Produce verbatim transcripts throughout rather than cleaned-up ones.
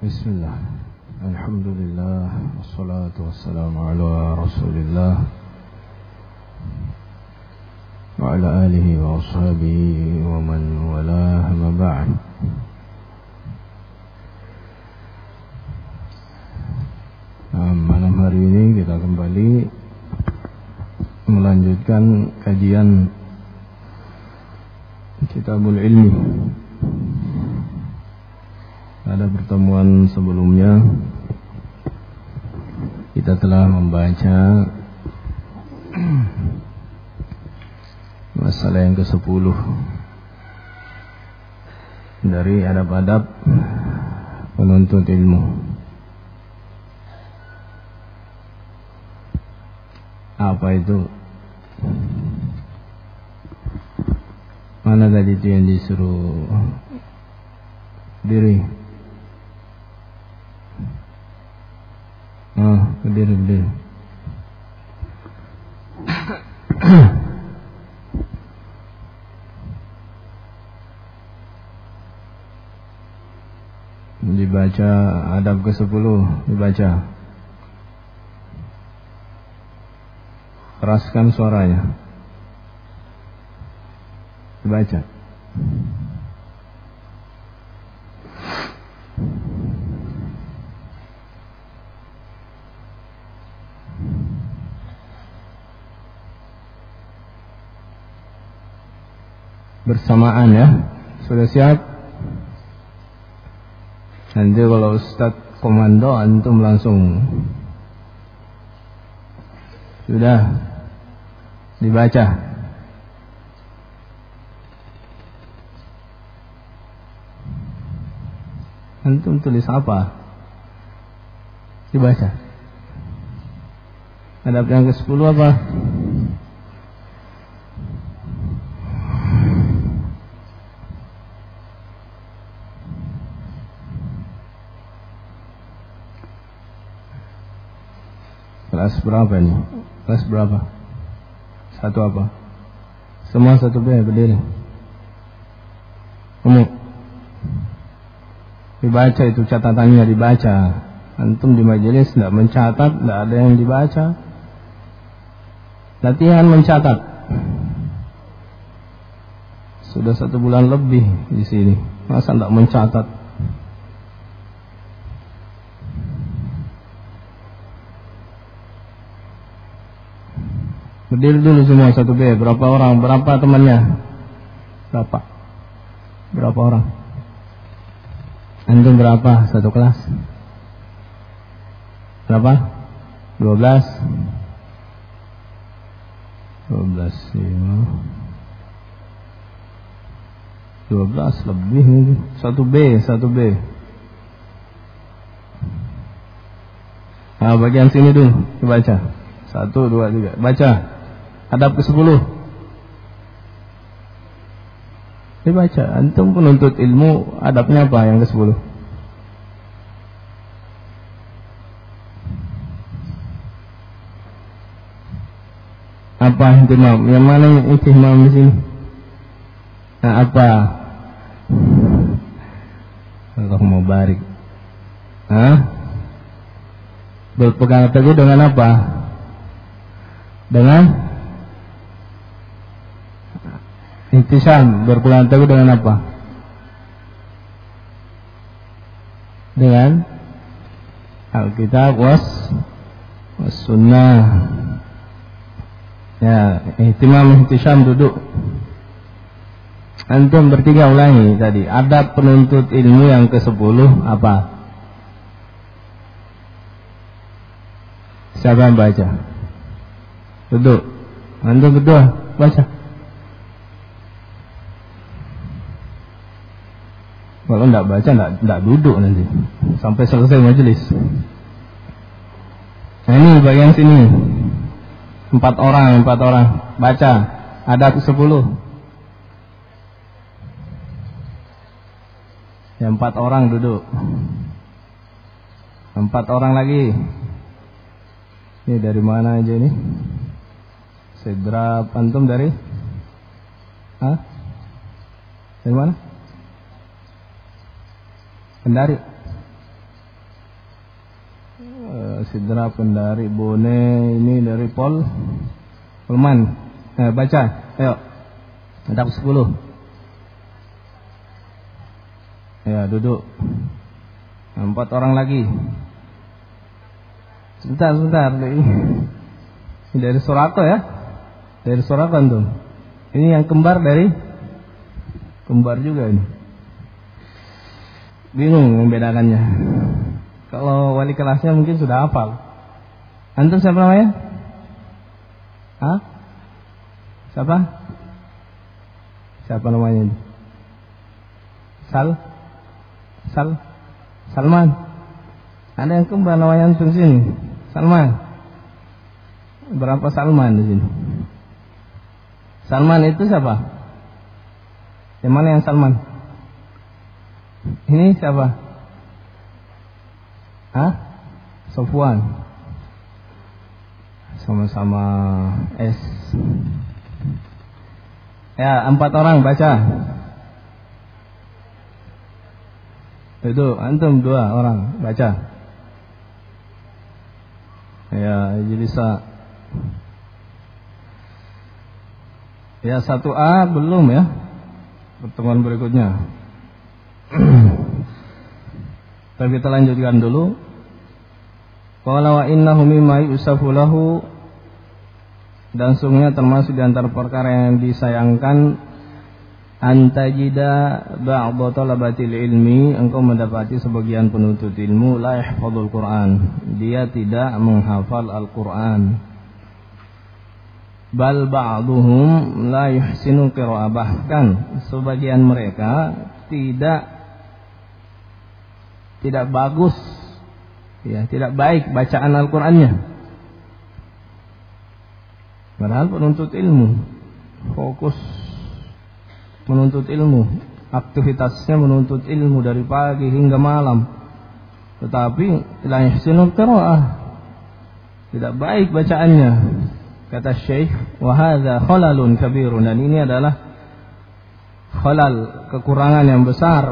Bismillah. Alhamdulillah. Wassalatu wassalamu ala Rasulillah wa ala alihi wa ashabihi wa man walah, ma ba'd. Nah, malam hari ini kita kembali melanjutkan kajian Kitabul Ilmi. Pada pertemuan sebelumnya kita telah membaca masalah yang kesepuluh dari adab-adab penuntut ilmu. Apa itu? Mana tadi itu yang disuruh diri? Ah, berdiri, berdiri. Dibaca adab ke sepuluh, dibaca. Keraskan suaranya. Dibaca. Bersamaan ya. Sudah siap? Nanti kalau Ustaz komando antum langsung. Sudah dibaca. Antum tulis apa? Dibaca. Adab yang ke sepuluh apa? Kelas berapa ini? Kelas berapa? Satu apa? Semua satu B, berdiri. Umum. Dibaca itu catatannya, dibaca. Antum di majelis tidak mencatat, tidak ada yang dibaca. Latihan mencatat. Sudah satu bulan lebih di sini, masa tidak mencatat? Berdiri dulu semua satu B. Berapa orang? Berapa temannya? Berapa? Berapa orang? Antum berapa satu kelas? Berapa? Dua belas. Dua belas. Dua belas lebih ini. Satu B, satu B. Nah, bagian sini dulu dibaca. Satu, dua, tiga. Baca. Adab ke sepuluh. Dibaca. Antum penuntut ilmu, adabnya apa yang ke sepuluh? Apa intimam? Yang mana intimam di sini? Nah, apa? Allahumma barik. Hah? Berpegang teguh dengan apa? Dengan intisam. Berpegang teguh dengan apa? Dengan Alkitab was was sunnah. Ya, ihtimam intisam, duduk. Antum bertiga ulangi tadi. Adab penuntut ilmu yang ke sepuluh apa? Siapa yang baca? Duduk. Antum berdua baca. Kalau tidak baca, tidak duduk nanti sampai selesai majelis. Nah, ini bagian sini. Empat orang, empat orang baca. Adab sepuluh. Ya, empat orang duduk. Empat orang lagi. Ini dari mana aja ini? Sedra antum dari? Hah? Dari mana? Kendari. Sidra Pendari Bone, ini dari Pol Polman. Eh, baca, ayo. Ada sepuluh. Ya, duduk. Empat orang lagi. Sebentar, sebentar. Ini dari Soraka ya? Dari Soraka tuh. Ini yang kembar dari kembar juga ini. Bingung membedakannya. Kalau wali kelasnya mungkin sudah hafal. Antum siapa namanya? Hah? Siapa? Siapa namanya ini? Sal? Sal? Salman? Ada yang kembar namanya antum sini? Salman? Berapa Salman di sini? Salman itu siapa? Yang mana yang Salman? Ini siapa? Hah? Sofwan. Sama-sama S. Ya, empat orang baca. Itu antum dua orang baca. Ya, jadi bisa. Ya, satu A belum ya. Pertemuan berikutnya. Tapi kita lanjutkan dulu. Qala wa innahu mimma yusafu lahu, dan sungguhnya termasuk di antara perkara yang disayangkan antajida ba'dha talabatil ilmi, engkau mendapati sebagian penuntut ilmu la yahfadzul Quran, dia tidak menghafal Al-Quran. Bal ba'duhum la yuhsinu qira'ah, bahkan sebagian mereka tidak tidak bagus, ya, tidak baik bacaan Al-Qur'annya. Padahal penuntut ilmu fokus menuntut ilmu, aktivitasnya menuntut ilmu dari pagi hingga malam, tetapi la yuhsinu qira'ah, tidak baik bacaannya. Kata Syekh, wa hadza khalalun kabirun, dan ini adalah khalal, kekurangan yang besar,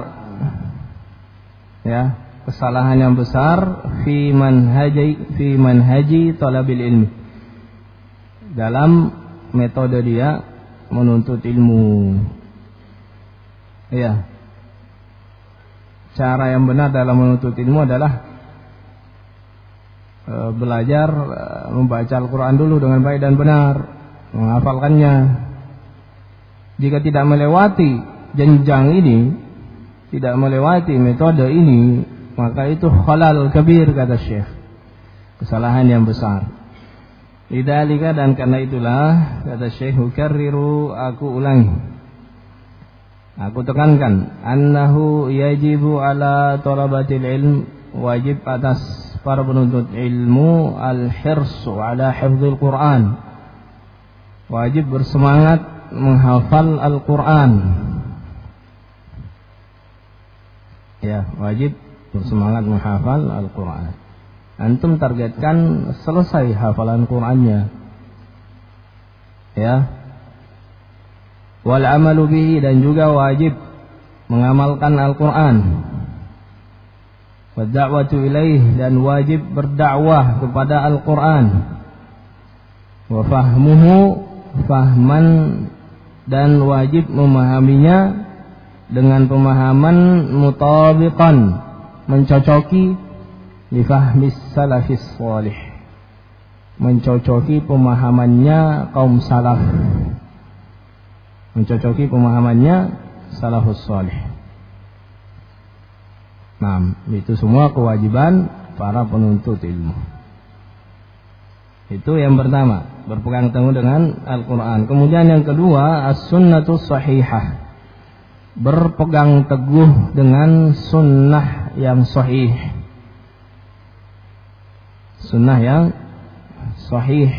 ya, kesalahan yang besar fi manhaji fi manhaji talabil ilmi, dalam metode dia menuntut ilmu. Ya, cara yang benar dalam menuntut ilmu adalah belajar membaca Al-Quran dulu dengan baik dan benar, menghafalkannya. Jika tidak melewati jenjang ini, tidak melewati metode ini, maka itu khalal kabir, kata Syekh, kesalahan yang besar. Lidzalika, dan karena itulah, kata Syekh, ukarriru, aku ulangi, aku tekankan, annahu yajibu ala talabatil ilm, wajib atas para penuntut ilmu al-hirsu ala hifdzil Quran, wajib bersemangat menghafal Al-Quran. Ya, wajib bersemangat menghafal Al-Quran. Antum targetkan selesai hafalan Qurannya, ya. Wal amalu bihi, dan juga wajib mengamalkan Al-Quran. Wa da'watu ilaih, dan wajib berdakwah kepada Al-Quran. Wa fahmuhu fahman, dan wajib memahaminya dengan pemahaman mutabiqan, mencocoki li fahmis salafis salih, mencocoki pemahamannya kaum salaf, mencocoki pemahamannya salafus salih. Nah, itu semua kewajiban para penuntut ilmu. Itu yang pertama, berpegang teguh dengan Al-Quran. Kemudian yang kedua, as-sunnatus sahihah, berpegang teguh dengan sunnah yang sahih. Sunnah yang sahih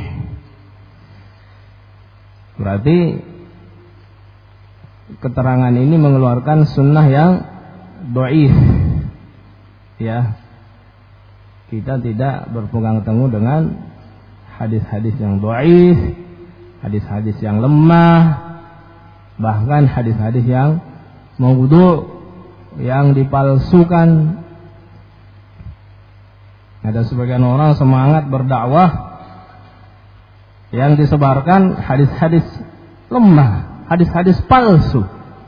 berarti keterangan ini mengeluarkan sunnah yang dhaif. Ya, kita tidak berpegang teguh dengan hadis-hadis yang dhaif, hadis-hadis yang lemah, bahkan hadis-hadis yang maudhu', yang dipalsukan. Ada sebagian orang semangat berdakwah yang disebarkan hadis-hadis lemah, hadis-hadis palsu.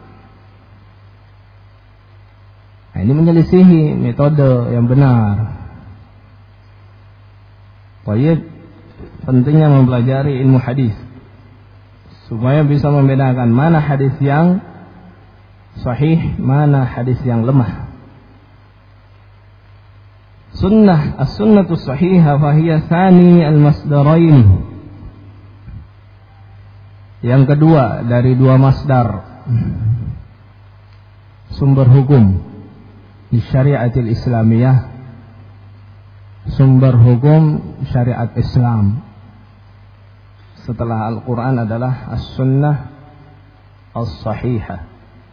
Nah, ini menyelisihi metode yang benar. Baik, pentingnya mempelajari ilmu hadis supaya bisa membedakan mana hadis yang sahih, mana hadis yang lemah. Sunnah, as-sunnatu sahihah fahiya tsani al-masdarain. Yang kedua dari dua masdar sumber hukum di syariatil islamiyah, sumber hukum syariat Islam setelah Al-Quran adalah as-sunnah as-sahihah.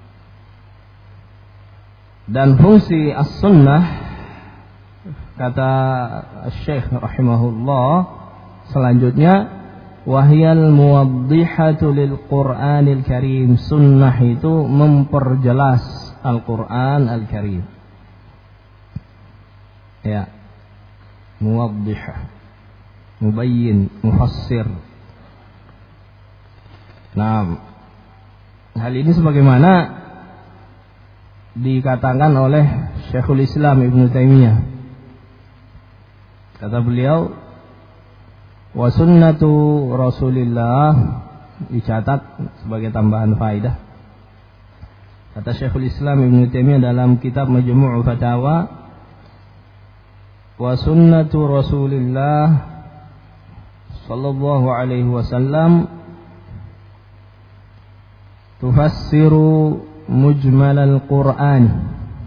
Dan fungsi as-sunnah, kata Syekh rahimahullah selanjutnya, wahyal muwaddihatu lil Qur'anil Karim. Sunnah itu memperjelas Al-Quran Al-Karim. Ya, muwaddihah, mubayyin, mufassir. Nah, hal ini sebagaimana dikatakan oleh Syekhul Islam Ibnu Taimiyah. Kata beliau, wa sunnatu Rasulillah, dicatat sebagai tambahan faidah. Kata Syekhul Islam Ibnu Taimiyah dalam kitab Majmu' Fatawa, wa sunnatu Rasulillah sallallahu alaihi wasallam tufassiru mujmal al-Qur'an.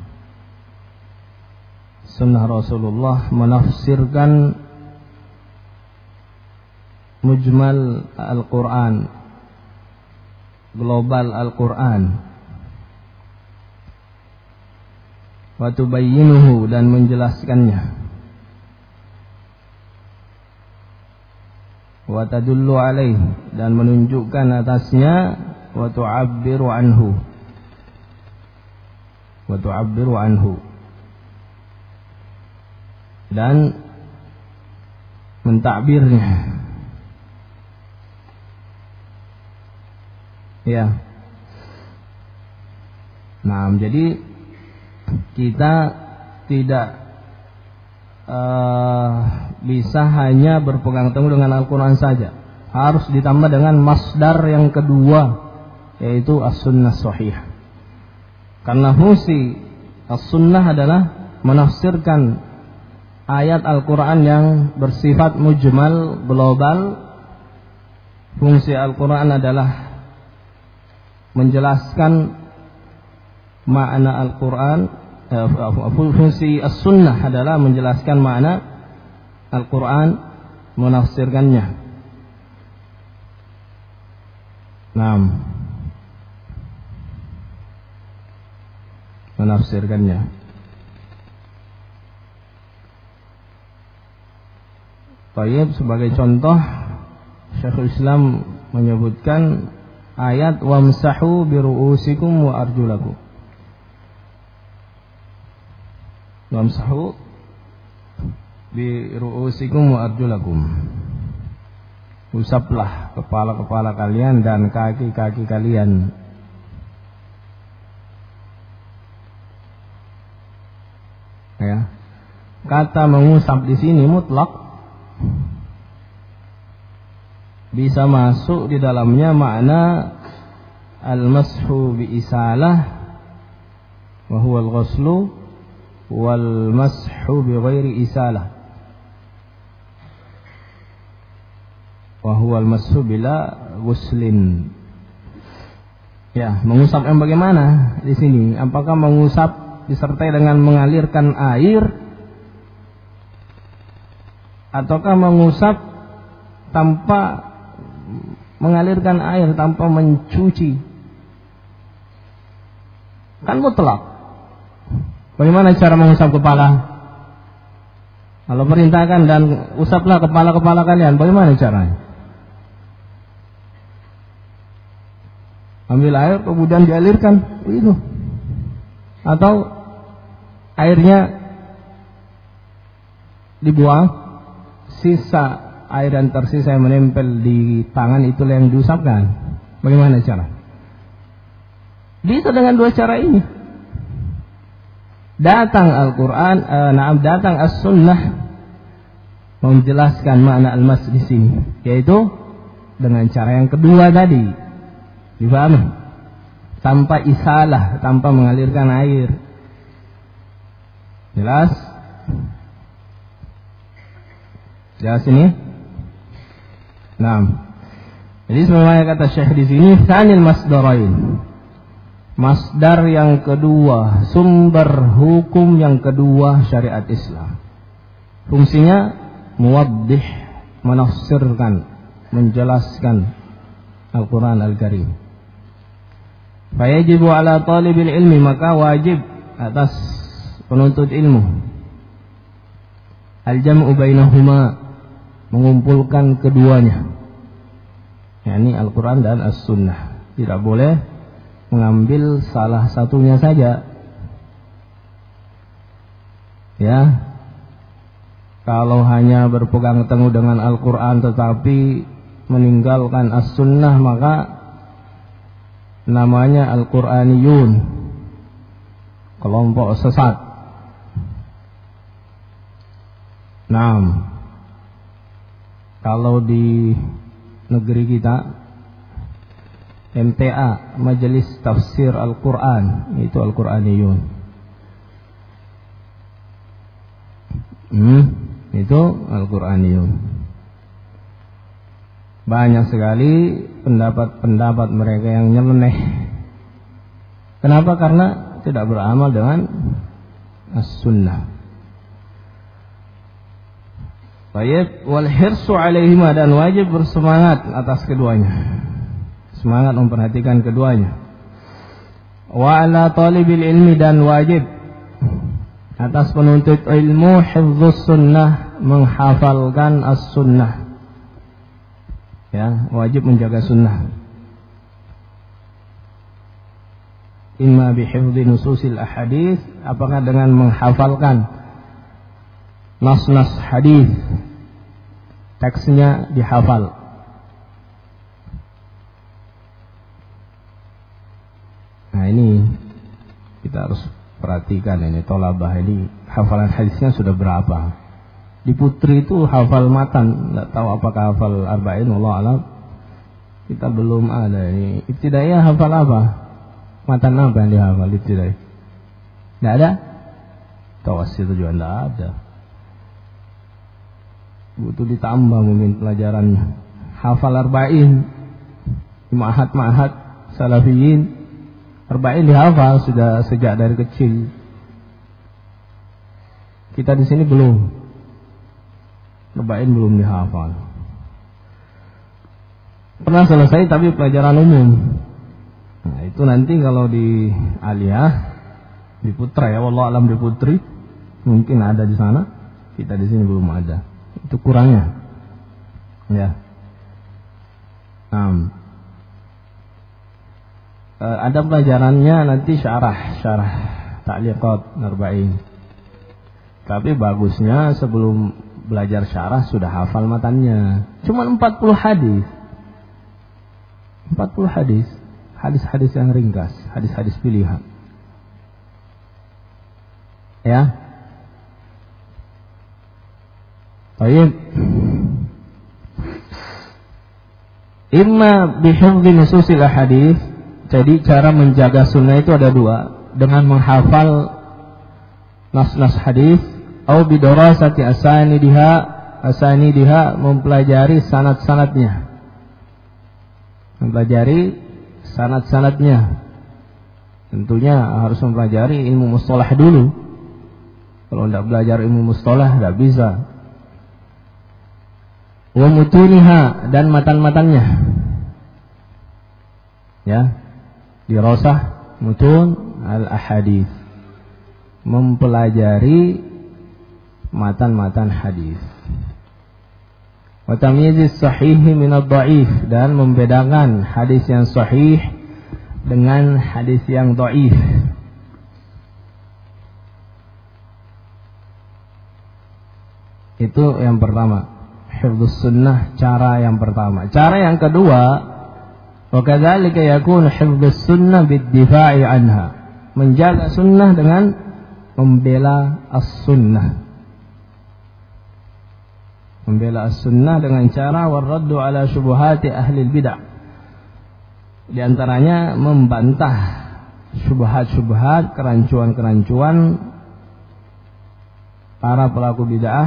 Sunnah Rasulullah menafsirkan mujmal Al-Quran, global Al-Quran. Wa tubayyinuhu, dan menjelaskannya. Wa tadullu alaih, dan menunjukkan atasnya. Wa tu'abbiru anhu, wa tu'abbiru anhu, dan mentakbirnya. Ya. Nah, jadi kita tidak uh, bisa hanya berpegang teguh dengan Al-Quran saja. Harus ditambah dengan masdar yang kedua, yaitu as-sunnah sahih. Karena fungsi as-sunnah adalah menafsirkan ayat Al-Quran yang bersifat mujmal, global. Fungsi Al-Quran adalah menjelaskan makna Al-Quran. eh, Fungsi as-sunnah adalah menjelaskan makna Al-Quran, menafsirkannya. Nah, menafsirkannya. Baik, sebagai contoh Syekhul Islam menyebutkan ayat wamsahu biru'usikum wa arjulakum. Wamsahu biru'usikum wa arjulakum. Usaplah kepala-kepala kalian dan kaki-kaki kalian. Ya. Kata mengusap di sini mutlak, bisa masuk di dalamnya makna al-mashu bi isalah wa huwa al-ghuslu wal mashu bi ghairi isalah wa huwa al-mashu bila ghuslin. Ya, mengusap yang bagaimana di sini? Apakah mengusap disertai dengan mengalirkan air, ataukah mengusap tanpa mengalirkan air, tanpa mencuci? Kan mutlak. Bagaimana cara mengusap kepala? Kalau perintahkan dan usaplah kepala-kepala kalian, bagaimana caranya? Ambil air kemudian dialirkan, itu. Atau airnya dibuang, sisa air yang tersisa yang menempel di tangan itulah yang diusapkan. Bagaimana cara? Bisa dengan dua cara ini. Datang Al-Quran, eh, naam datang As-Sunnah menjelaskan makna al-mas di sini, yaitu dengan cara yang kedua tadi. Dipahami? Tanpa isalah, tanpa mengalirkan air. Jelas? Jelas ini? Nah, jadi sebagaimana kata Syekh di sini, tsanil masdarain. Masdar yang kedua, sumber hukum yang kedua syariat Islam. Fungsinya muwaddih, menafsirkan, menjelaskan Al-Quran Al-Karim. Fayajibu ala talibil ilmi, maka wajib atas penuntut ilmu al-jam'u bainahuma, mengumpulkan keduanya, yakni Al-Quran dan As-Sunnah. Tidak boleh mengambil salah satunya saja. Ya, kalau hanya berpegang teguh dengan Al-Quran tetapi meninggalkan As-Sunnah, maka namanya Al-Quraniyun, kelompok sesat. Nah, kalau di negeri kita M T A, Majelis Tafsir Al-Quran, itu Al-Quraniyun. Hmm, itu Al-Quraniyun. Banyak sekali pendapat-pendapat mereka yang nyeleneh. Kenapa? Karena tidak beramal dengan As-Sunnah. Baik, wal hirsu alaihima, dan wajib bersemangat atas keduanya. Semangat memperhatikan keduanya. Wa ala talibil ilmi, dan wajib atas penuntut ilmu hifdzus sunnah, menghafalkan as-sunnah. Ya, wajib menjaga sunnah. Imma bihifdzi nususil ahadits, apakah dengan menghafalkan nas-nas hadis, teksnya dihafal. Nah, ini kita harus perhatikan ini, tolabah ini hafalan hadisnya sudah berapa. Di Putri itu hafal matan, tidak tahu apakah hafal arba'in, wallahu alam. Kita belum ada ini. Ibtidaiyah hafal apa? Matan apa yang dihafal ibtidaiyah? Tidak ada? Tawassit itu juga tidak ada. Butuh ditambah mungkin pelajarannya. Hafal arba'in, ma'had-ma'had salafiyin, arba'in dihafal sudah sejak dari kecil. Kita di sini belum. Arba'in belum dihafal. Pernah selesai tapi pelajaran umum. Nah, itu nanti kalau di Aliyah, di Putra ya, wallahu alam di Putri mungkin ada di sana. Kita di sini belum ada. Itu kurangnya. Ya. Um. Ada pelajarannya nanti syarah, syarah ta'liqat arba'in. Tapi bagusnya sebelum belajar syarah sudah hafal matannya. Cuma empat puluh hadis. empat puluh hadis. Hadis-hadis yang ringkas, hadis-hadis pilihan. Ya. Baik. Imma bihifdzi nususil hadis. Jadi cara menjaga sunnah itu ada dua, dengan menghafal nas-nas hadis, atau bidarasati asanidiha, asanidiha, mempelajari sanad-sanadnya, mempelajari sanad-sanadnya. Tentunya harus mempelajari ilmu mustalah dulu. Kalau tidak belajar ilmu mustalah tidak bisa. Wa mutuniha, dan matan-matannya. Ya. Dirasah mutun al-ahadits, mempelajari matan-matan hadis. Wa tamyizis sahihi min ad-dhaif, dan membedakan hadis yang sahih dengan hadis yang dhaif. Itu yang pertama, hifdzus sunnah, cara yang pertama. Cara yang kedua, wa kadzalika yakunu hifdzus sunnah bid-difa'i anha, menjaga sunnah dengan membela as-sunnah. Membela as-sunnah dengan cara warraddu ala syubuhati ahli bid'ah. Di antaranya membantah syubhat-syubhat, kerancuan-kerancuan para pelaku bid'ah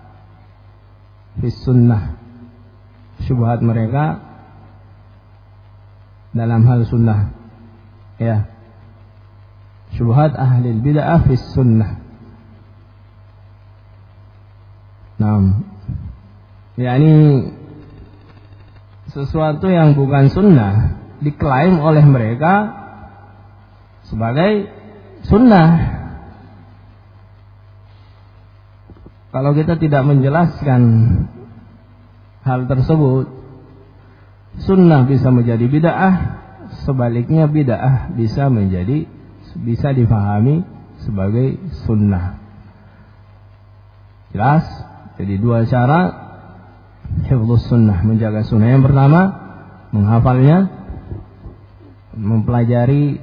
fi sunnah. Syubhat mereka dalam hal sunnah. Ya. Syubhat ahli bid'ah fi sunnah. Naam. yakni sesuatu yang bukan sunnah diklaim oleh mereka sebagai sunnah. Kalau kita tidak menjelaskan hal tersebut, sunnah bisa menjadi bid'ah, sebaliknya bid'ah bisa menjadi bisa difahami sebagai sunnah. Jelas? Jadi dua cara hifdzus sunnah, menjaga sunnah. Yang pertama, menghafalnya, mempelajari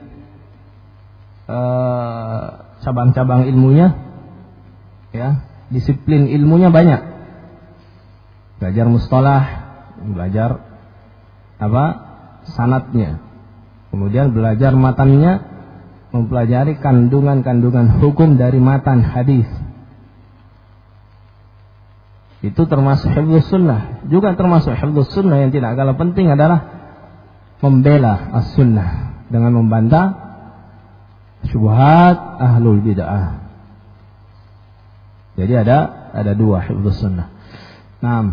uh, cabang-cabang ilmunya, ya, disiplin ilmunya banyak. Belajar mustalah, belajar apa? Sanadnya. Kemudian belajar matannya, mempelajari kandungan-kandungan hukum dari matan hadis. Itu termasuk hifdzus sunnah. Juga termasuk hifdzus sunnah yang tidak kalah penting adalah membela as-sunnah dengan membantah syubhat ahlul bid'ah. Jadi ada ada dua hifdzus sunnah. Nah,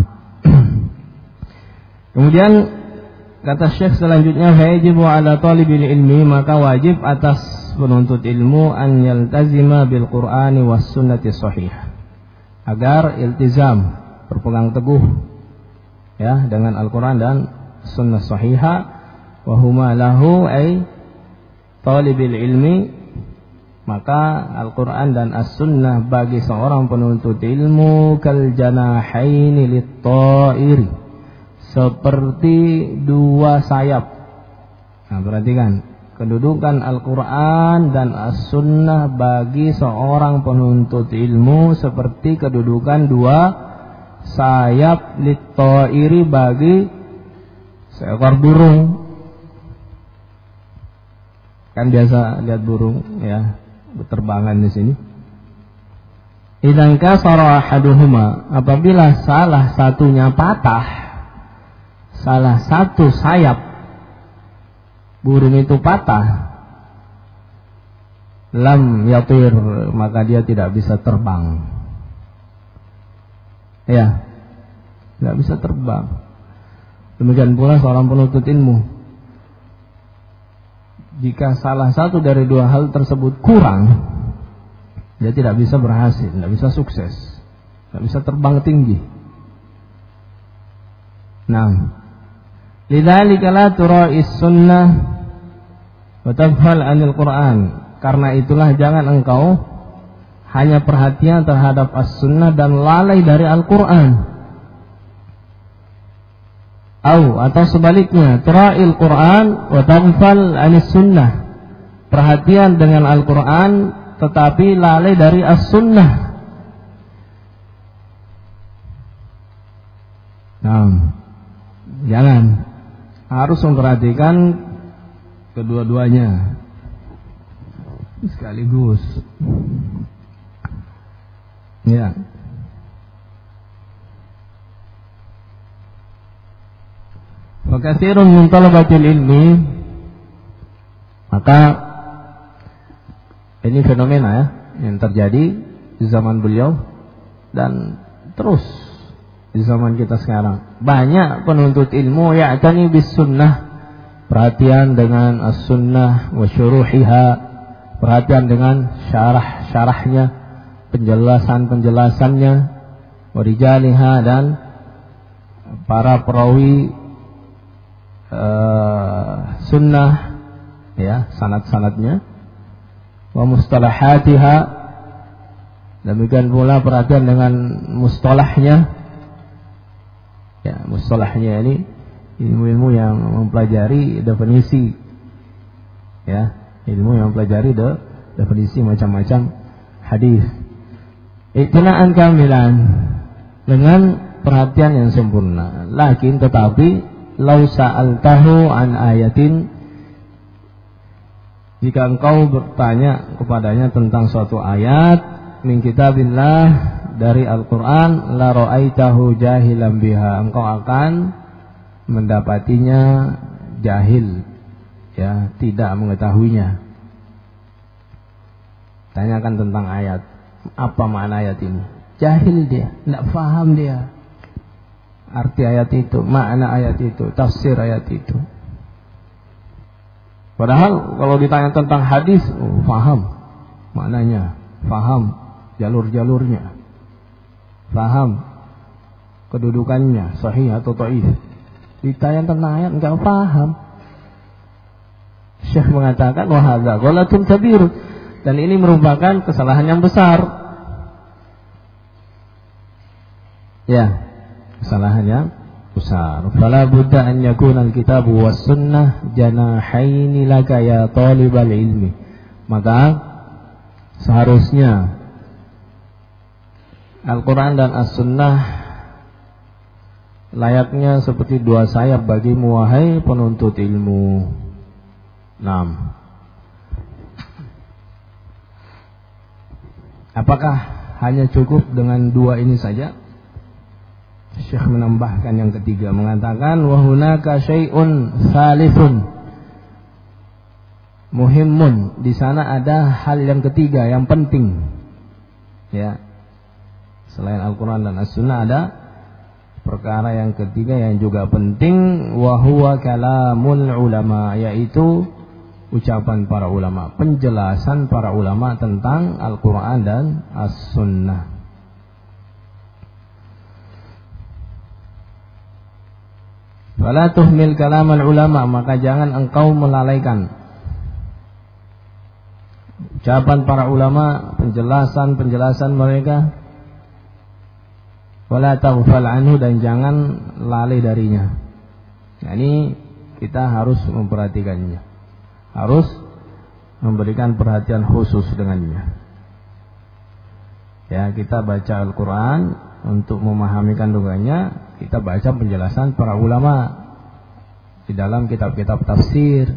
kemudian kata Syekh selanjutnya, fayajibu ala talibil ilmi, maka wajib atas penuntut ilmu an yaltazima bil Qur'ani was sunnati shahih, agar iltizam, berpegang teguh, ya, dengan Al-Quran dan sunnah sahihah. Wa huma lahu ay talibil ilmi, maka Al-Quran dan as-sunnah bagi seorang penuntut ilmu kal janahaini lit-ta'iri, seperti dua sayap. Nah, perhatikan kedudukan Al-Quran dan as-sunnah bagi seorang penuntut ilmu seperti kedudukan dua sayap lit-ta'iri bagi seekor burung. Kan biasa lihat burung, ya, berterbangan di sini. Idzan kasara ahaduhuma, apabila salah satunya patah, salah satu sayap burung itu patah, lam yatir, maka dia tidak bisa terbang. Ya, tidak bisa terbang. Demikian pula seorang penuntut ilmu, jika salah satu dari dua hal tersebut kurang, dia tidak bisa berhasil, tidak bisa sukses, tidak bisa terbang tinggi. Nah, lidzalika la tura'is sunnah wa tafhal 'anil Qur'an, karena itulah jangan engkau hanya perhatian terhadap as-sunnah dan lalai dari Al-Quran. Au, atau sebaliknya, tura'il Quran wa taghfal 'anis sunnah, perhatian dengan Al-Quran tetapi lalai dari as-sunnah. Nah, jangan, harus memperhatikan kedua-duanya sekaligus. Ya. Wa katsirun min talabatil ilmi, maka ini fenomena, ya, yang terjadi di zaman beliau dan terus di zaman kita sekarang. Banyak penuntut ilmu ya'tani bis sunnah, perhatian dengan as-sunnah wa syuruhiha, perhatian dengan syarah-syarahnya, penjelasan-penjelasannya, warijaliha, dan para perawi uh, sunnah, ya, sanad-sanadnya, wa mustalahatiha, Demikian pula perhatian dengan mustalahnya. Ya, mustalahnya ini ilmu-ilmu yang mempelajari definisi. Ya, ilmu yang mempelajari de, definisi macam-macam hadis. Iktinaan kamilan dengan perhatian yang sempurna. Lakin tetapi lau sa'altahu an ayatin, jika engkau bertanya kepadanya tentang suatu ayat min kitabillah, dari Al-Quran, la ra'aitahu jahilan biha, engkau akan mendapatinya jahil, ya, tidak mengetahuinya. Tanyakan tentang ayat, apa makna ayat ini, jahil dia, tidak paham dia arti ayat itu, makna ayat itu, tafsir ayat itu. Padahal kalau ditanya tentang hadis, oh, paham maknanya, paham jalur-jalurnya, paham kedudukannya, sahih atau dhaif. Ditanya tentang ayat enggak paham. Syekh mengatakan wa hadza ghalatun kabir, dan ini merupakan kesalahan yang besar. Ya, kesalahan yang besar. Fala budda an yakuna al-kitabu was sunnah janahaini laka ya talibal ilmi. Maka seharusnya Al-Quran dan As-Sunnah layaknya seperti dua sayap bagimu wahai penuntut ilmu. Naam. Apakah hanya cukup dengan dua ini saja? Syekh menambahkan yang ketiga, mengatakan wa hunaka syai'un tsalithun muhimmun. Di sana ada hal yang ketiga yang penting. Ya. Selain Al-Quran dan As-Sunnah ada perkara yang ketiga yang juga penting, wa huwa kalamul ulama, yaitu ucapan para ulama, penjelasan para ulama tentang Al-Quran dan As-Sunnah. Fala tuhmil kalamal ulama, maka jangan engkau melalaikan ucapan para ulama, penjelasan-penjelasan mereka. Wala taghfal anhu, dan jangan lalai darinya. Nah, ini kita harus memperhatikannya, harus memberikan perhatian khusus dengannya. Ya, kita baca Al-Quran untuk memahami kandungannya, kita baca penjelasan para ulama di dalam kitab-kitab tafsir.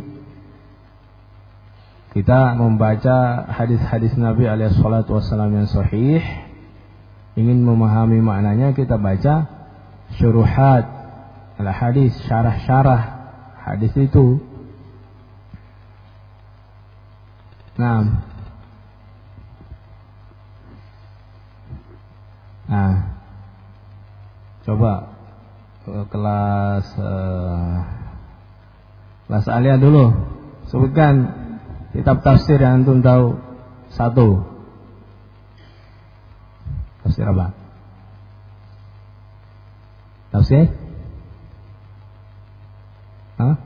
Kita membaca hadis-hadis Nabi alaihi salatu wassalam yang sahih. Ingin memahami maknanya, kita baca syuruhat al-hadis, syarah-syarah hadis itu. Nah, nah, coba ke kelas uh, kelas aliyah dulu, sebutkan kitab tafsir yang antum tahu satu. Tafsir apa? Tafsir? Hah?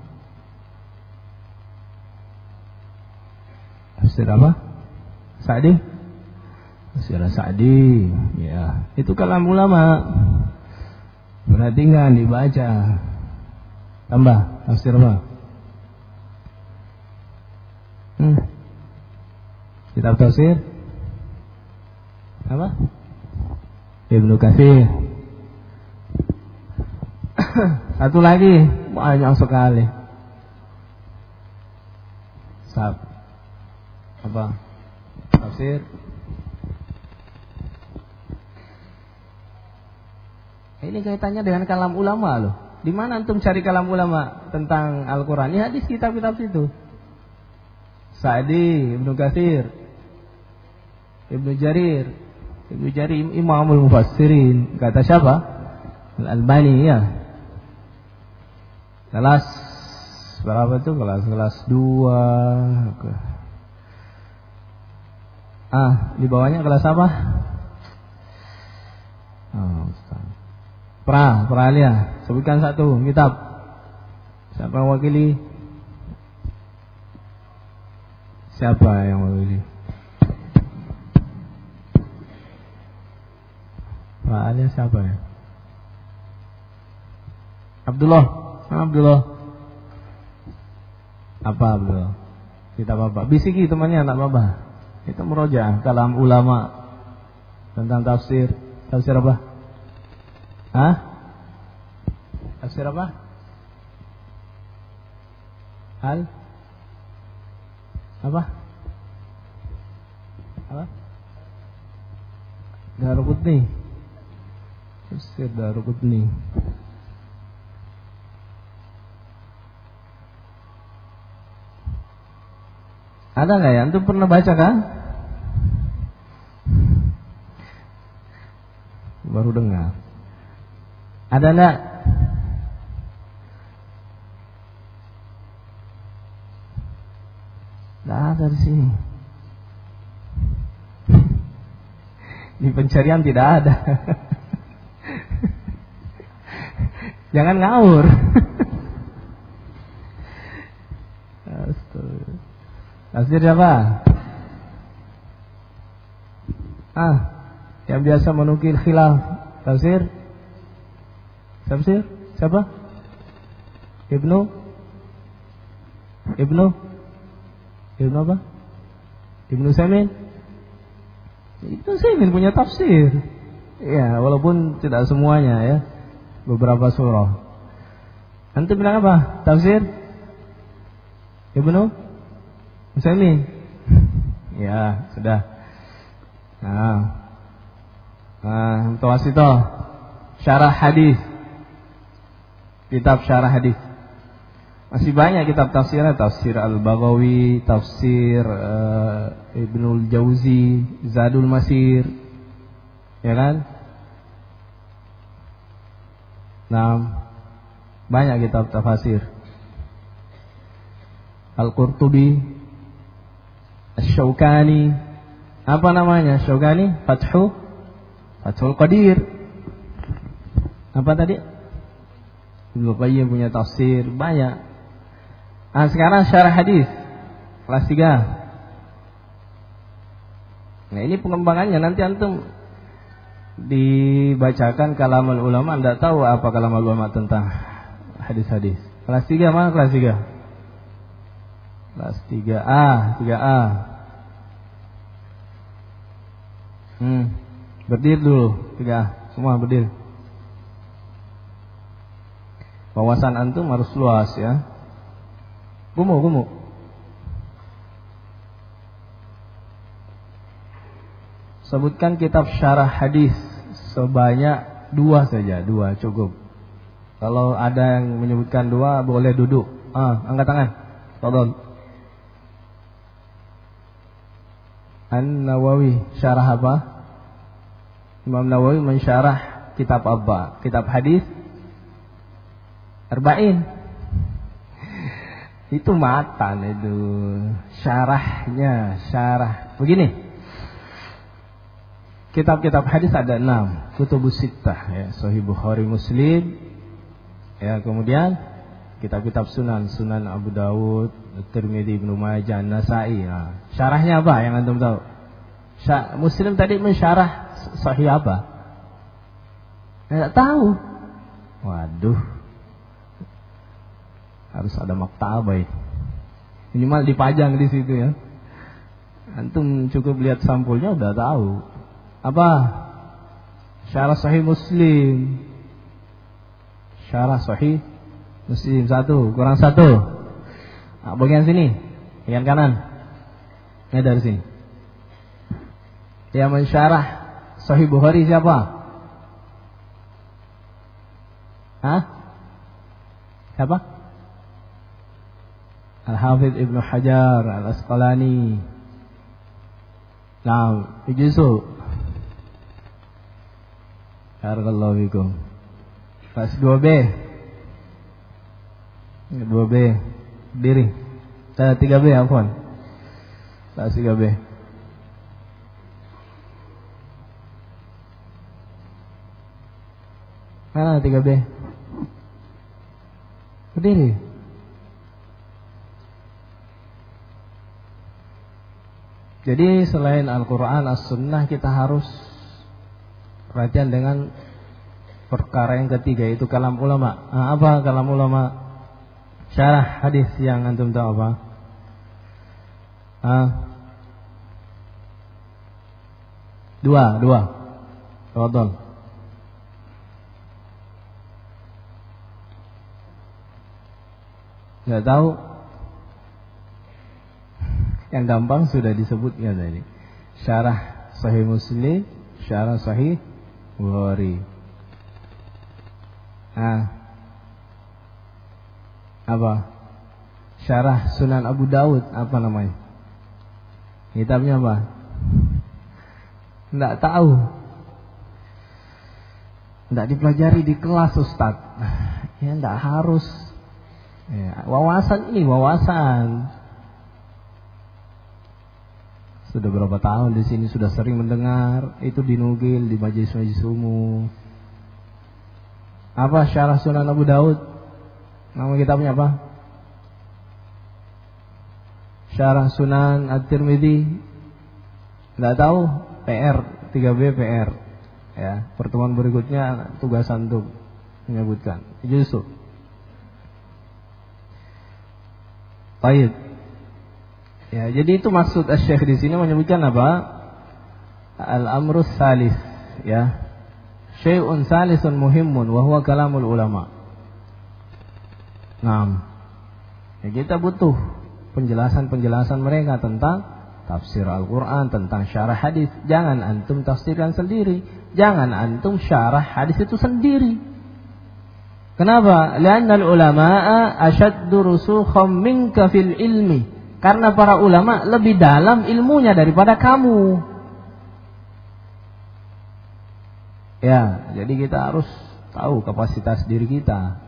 Tafsir apa? Sa'di? Tafsir Sa'di. Ya, itu kalam ulama. Perhatikan, dibaca. Tambah, tafsir apa? Hmm. Kitab tafsir? Apa? Ibnu Katsir. Satu lagi, banyak sekali. Sab. Apa? Tafsir. Ini kaitannya dengan kalam ulama loh. Di mana antum cari kalam ulama tentang Al-Quran? Ini hadis kitab-kitab itu. Sa'di, Ibnu Katsir, Ibnu Jarir. Ibnu Jarir Imamul Mufassirin, kata siapa? Al-Albani, ya. Kelas berapa itu? Kelas kelas dua. Ah, di bawahnya kelas apa? Oh, pra, Pralia. Sebutkan satu kitab. Siapa yang wakili? Siapa yang wakili? Fa'alnya siapa ya? Abdullah. Abdullah. Apa Abdullah? Kita bapak. Bisiki temannya anak bapak. Kita meroja kalam ulama tentang tafsir. Tafsir apa? Hah? Tafsir apa? Al? Apa? Apa? Daruqutni. Tafsir Daruqutni. Ada nggak ya? Antum pernah baca kan? Baru dengar. Ada nggak? Nggak ada di sini. Di pencarian tidak ada. Jangan ngawur. Tafsir siapa? Ah, yang biasa menukil khilaf. Tafsir? Tafsir? Siapa? Ibnu? Ibnu? Ibnu apa? Ibnu Samin? Ibnu Samin punya tafsir. Ya, walaupun tidak semuanya ya. Beberapa surah. Antum bilang apa? Tafsir? Ibnu Utsaimin. Ya, sudah. Nah. Nah, Mutawasithah. Syarah hadis. Kitab syarah hadis. Masih banyak kitab tafsirnya, tafsir Al-Baghawi, tafsir uh, Ibnul Jauzi, Zadul Masir. Ya kan? Nah, banyak kitab tafsir. Al-Qurtubi, Asy-Syaukani, apa namanya? Syaukani, Fathu, Fathul Qadir. Apa tadi? Ibnu Qayyim punya tafsir banyak. Nah, sekarang syarah hadis kelas tiga. Nah, ini pengembangannya nanti antum dibacakan kalamul ulama, Anda tahu apa kalamul ulama tentang hadis-hadis. Kelas tiga mana kelas tiga? Kelas tiga A, tiga A. Hmm, berdiri dulu, tiga A, semua berdiri. Wawasan antum harus luas ya. Gumu, gumu. Sebutkan kitab syarah hadis sebanyak dua saja, dua cukup. Kalau ada yang menyebutkan dua, boleh duduk. Ah, angkat tangan. Tolong. An-Nawawi syarah apa? Imam Nawawi mensyarah kitab apa? Kitab hadis Arba'in. Itu matan itu. Syarahnya, syarah. Begini. Kitab-kitab hadis ada enam. Kutubus Sittah ya, Sahih Bukhari, Muslim. Ya, kemudian kitab-kitab sunan, Sunan Abu Dawud, Tirmidzi, Ibnu Majah, Nasa'i. Nah, syarahnya apa yang antum tahu? Syah, Muslim tadi mensyarah sahih apa? Enggak tahu. Waduh. Harus ada maktabah. Minimal dipajang di situ ya. Antum cukup lihat sampulnya udah tahu. Apa? Syarah sahih Muslim. Syarah sahih Muslim satu, kurang satu. Nah, bagian sini, bagian kanan. Ini dari sini. Yang mensyarah Sahih Bukhari siapa? Hah? Siapa? Al-Hafidz Ibnu Hajar Al-Asqalani. Nah, ijuzu. Barakallahu fikum. Kelas dua B. dua B diri. Saya tiga B afwan. Kelas tiga B. Mana tiga B? Berdiri. Jadi selain Al-Quran, As-Sunnah, kita harus perhatian dengan perkara yang ketiga, itu kalam ulama. Nah, apa kalam ulama? Syarah hadis yang antum tahu apa? Ah. Dua, dua. Tafadhol. Enggak tahu? Yang gampang sudah disebutkan tadi. Syarah Sahih Muslim, syarah Sahih Bukhari. Ah. Apa? Syarah Sunan Abu Daud, apa namanya? Kitabnya apa? Enggak tahu. Enggak dipelajari di kelas, Ustaz. Ya enggak harus. Ya, wawasan ini wawasan. Sudah berapa tahun di sini sudah sering mendengar, itu dinukil di majelis-majelis umum. Apa syarah Sunan Abu Daud? Nama kitabnya apa? Syarah Sunan At-Tirmidzi. Enggak tahu? P R, tiga B P R. Ya, pertemuan berikutnya tugasan untuk menyebutkan. Yusuf. Baik. Ya, jadi itu maksud Asy-Syaikh di sini menyebutkan apa? Al-amrus salis, ya. Syai'un salisun muhimmun wa huwa kalamul ulama. Naam. Ya, kita butuh penjelasan-penjelasan mereka tentang tafsir Al-Qur'an, tentang syarah hadis. Jangan antum tafsirkan sendiri, jangan antum syarah hadis itu sendiri. Kenapa? Li'anna al-ulama'a ashaddu rusukhan minka fil ilmi. Karena para ulama lebih dalam ilmunya daripada kamu. Ya, jadi kita harus tahu kapasitas diri kita.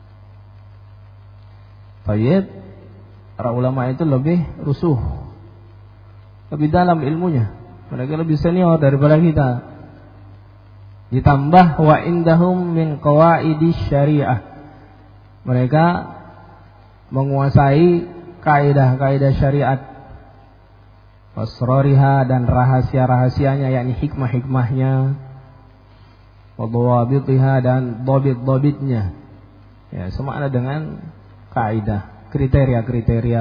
Baik, para ulama itu lebih rusuh, lebih dalam ilmunya. Mereka lebih senior daripada kita. Ditambah wa indahum min qawaidis syariah. Mereka menguasai kaidah-kaidah syariat, wasrariha, dan rahasia-rahasianya, yakni hikmah-hikmahnya, wadawabitiha, dan dobit-dobitnya. Ya, semua ada dengan kaidah, kriteria-kriteria.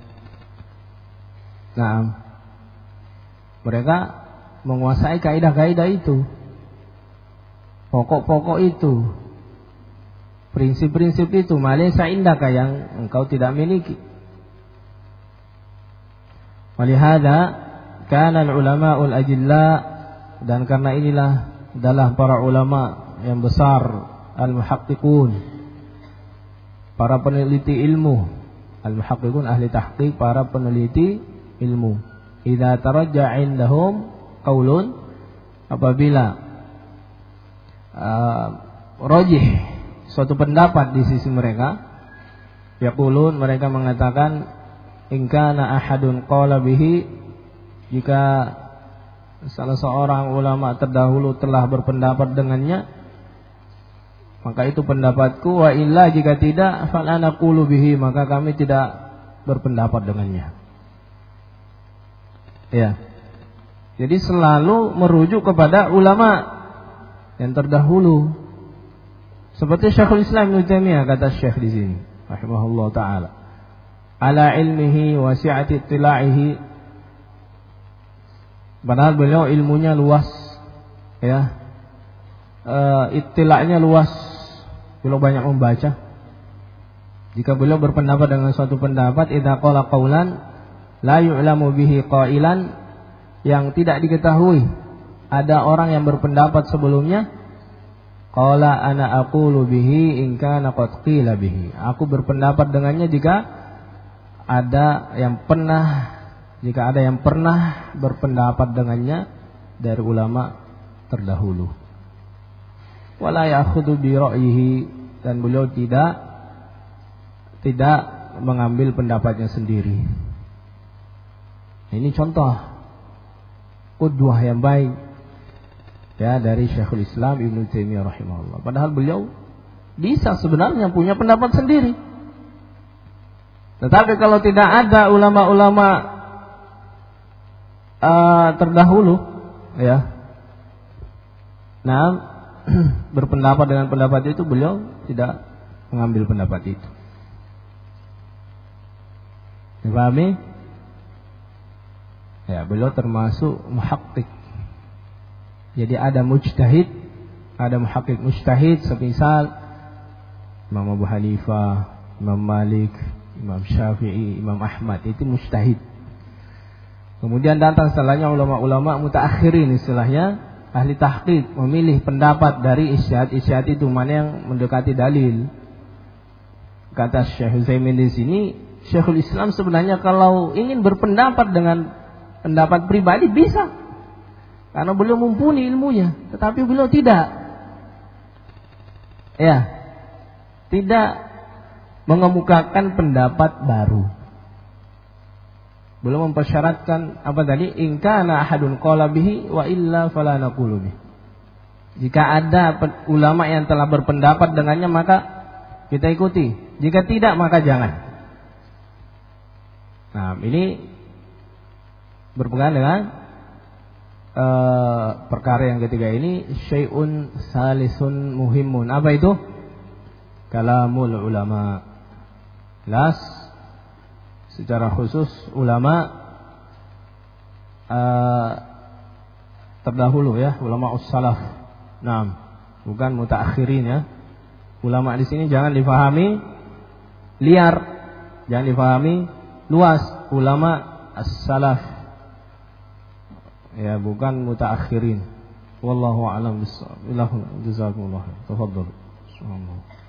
Nah, mereka menguasai kaidah-kaidah itu, pokok-pokok itu, prinsip-prinsip itu, malaysa indaka, yang engkau tidak miliki. Walihada kana al-ulama'ul ajilla, dan karena inilah adalah para ulama yang besar, al-muhaqqiqun, para peneliti ilmu. Al-muhaqqiqun ahli tahqiq, para peneliti ilmu. Idza tarajja 'indahum qaulun, apabila uh, rajih suatu pendapat di sisi mereka, yaqulun, mereka mengatakan, in kana ahadun qala bihi, jika salah seorang ulama terdahulu telah berpendapat dengannya, maka itu pendapatku, wa illa, jika tidak, fal ana qulu bihi, maka kami tidak berpendapat dengannya. Ya. Jadi selalu merujuk kepada ulama yang terdahulu. Seperti Syekhul Islam Ibnu Taimiyah, kata Syekh di sini, rahimahullah taala, ala ilmihi wa si'ati ittila'ihi, padahal beliau ilmunya luas, ya, e, ittila'nya luas, beliau banyak membaca. Jika beliau berpendapat dengan suatu pendapat, idza qala qaulan la yu'lamu bihi qailan, yang tidak diketahui ada orang yang berpendapat sebelumnya, qala ana aqulu bihi in kana qad qila bihi, aku berpendapat dengannya jika ada yang pernah jika ada yang pernah berpendapat dengannya dari ulama terdahulu. Wala ya'khudhu bi ra'yihi, dan beliau tidak tidak mengambil pendapatnya sendiri. Ini contoh qudwah yang baik, ya, dari Syekhul Islam Ibnu Taimiyah rahimahullah. Padahal beliau bisa sebenarnya punya pendapat sendiri. Tetapi kalau tidak ada ulama-ulama uh, terdahulu, ya, nah berpendapat dengan pendapat itu, beliau tidak mengambil pendapat itu. Dipahami? Ya, beliau termasuk muhakkik. Jadi ada mujtahid, ada muhakkik. Mujtahid semisal Imam Abu Hanifah, Imam Malik, Imam Syafi'i, Imam Ahmad, itu mujtahid. Kemudian datang setelahnya ulama-ulama mutaakhirin, istilahnya ahli tahqiq, memilih pendapat dari ijtihad-ijtihad itu mana yang mendekati dalil. Kata Syekh Utsaimin di sini, Syekhul Islam sebenarnya kalau ingin berpendapat dengan pendapat pribadi bisa, karena beliau mumpuni ilmunya, tetapi beliau tidak, ya, tidak mengemukakan pendapat baru. Beliau mempersyaratkan apa tadi? In kana ahadun qala bihi wa illa fala naqulu bih. Jika ada ulama yang telah berpendapat dengannya maka kita ikuti. Jika tidak maka jangan. Nah, ini berpegang dengan uh, perkara yang ketiga ini, syai'un salisun muhimun. Apa itu? Kalamul ulama. Jelas secara khusus ulama uh, terdahulu ya, ulama us-salaf. Nah, bukan mutaakhirin ya. Ulama di sini jangan difahami liar, jangan difahami luas. Ulama as-salaf ya, bukan mutaakhirin. Wallahu a'lam bishawab. Jazakumullah. Tafadhal. Subhanallah.